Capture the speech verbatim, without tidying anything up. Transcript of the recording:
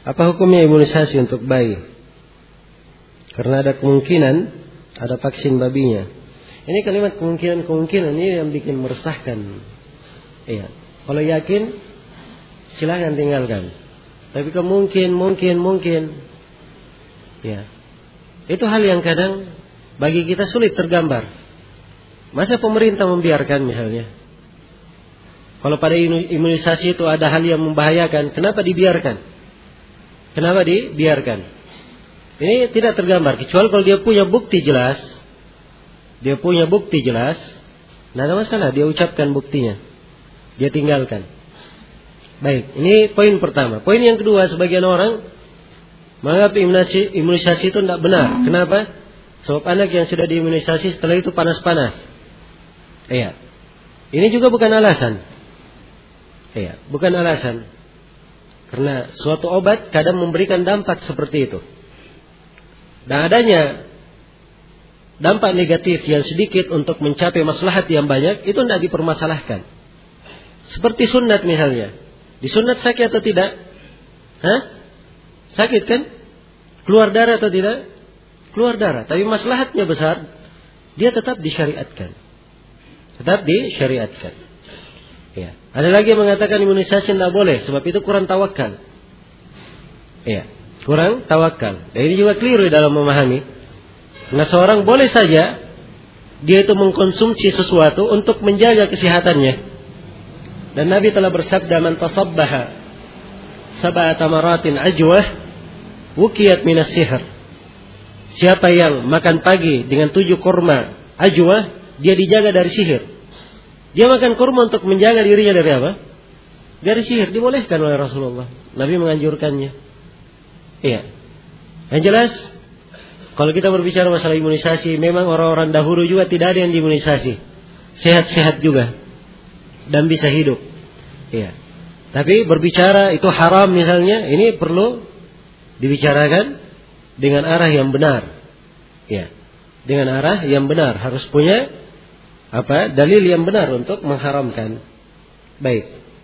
Apa hukumnya imunisasi untuk bayi? Karena ada kemungkinan ada vaksin babinya. Ini kalimat kemungkinan-kemungkinan ini yang bikin meresahkan. Iya. Kalau yakin silahkan tinggalkan. Tapi kemungkin, mungkin, mungkin. Ya. Itu hal yang kadang bagi kita sulit tergambar. Masa pemerintah membiarkan misalnya? Kalau pada imunisasi itu ada hal yang membahayakan, kenapa dibiarkan? Kenapa dibiarkan? Ini tidak tergambar, kecuali kalau dia punya bukti jelas. Dia punya bukti jelas, tidak ada masalah, dia ucapkan buktinya, dia tinggalkan. Baik, ini poin pertama. Poin yang kedua, sebagian orang menganggap imunisasi, imunisasi itu tidak benar. Kenapa? Sebab anak yang sudah diimunisasi setelah itu panas-panas. Iya. Ini juga bukan alasan. Iya, bukan alasan. Karena suatu obat kadang memberikan dampak seperti itu. Dan adanya dampak negatif yang sedikit untuk mencapai maslahat yang banyak, itu tidak dipermasalahkan. Seperti sunat misalnya. Di sunat sakit atau tidak? Hah? Sakit kan? Keluar darah atau tidak? Keluar darah. Tapi maslahatnya besar, dia tetap disyariatkan. Tetap disyariatkan. Ya. Ada lagi yang mengatakan imunisasi tidak boleh, sebab itu kurang tawakal. Ya. Kurang tawakal. Dan ini juga keliru dalam memahami. Nah, seorang boleh saja dia itu mengkonsumsi sesuatu untuk menjaga kesehatannya. Dan Nabi telah bersabda, "Man tasabbaha sab'a tamaratin ajwah wukiyat minas sihr." Siapa yang makan pagi dengan tujuh kurma ajwah, dia dijaga dari sihir. Dia makan kurma untuk menjaga dirinya dari apa? Dari sihir. Dibolehkan oleh Rasulullah. Nabi menganjurkannya. Iya. Yang jelas, kalau kita berbicara masalah imunisasi, memang orang-orang dahulu juga tidak ada yang diimunisasi. Sehat-sehat juga. Dan bisa hidup. Iya. Tapi berbicara itu haram misalnya, ini perlu dibicarakan dengan arah yang benar. Iya. Dengan arah yang benar. Harus punya apa? Dalil yang benar untuk mengharamkan. Baik.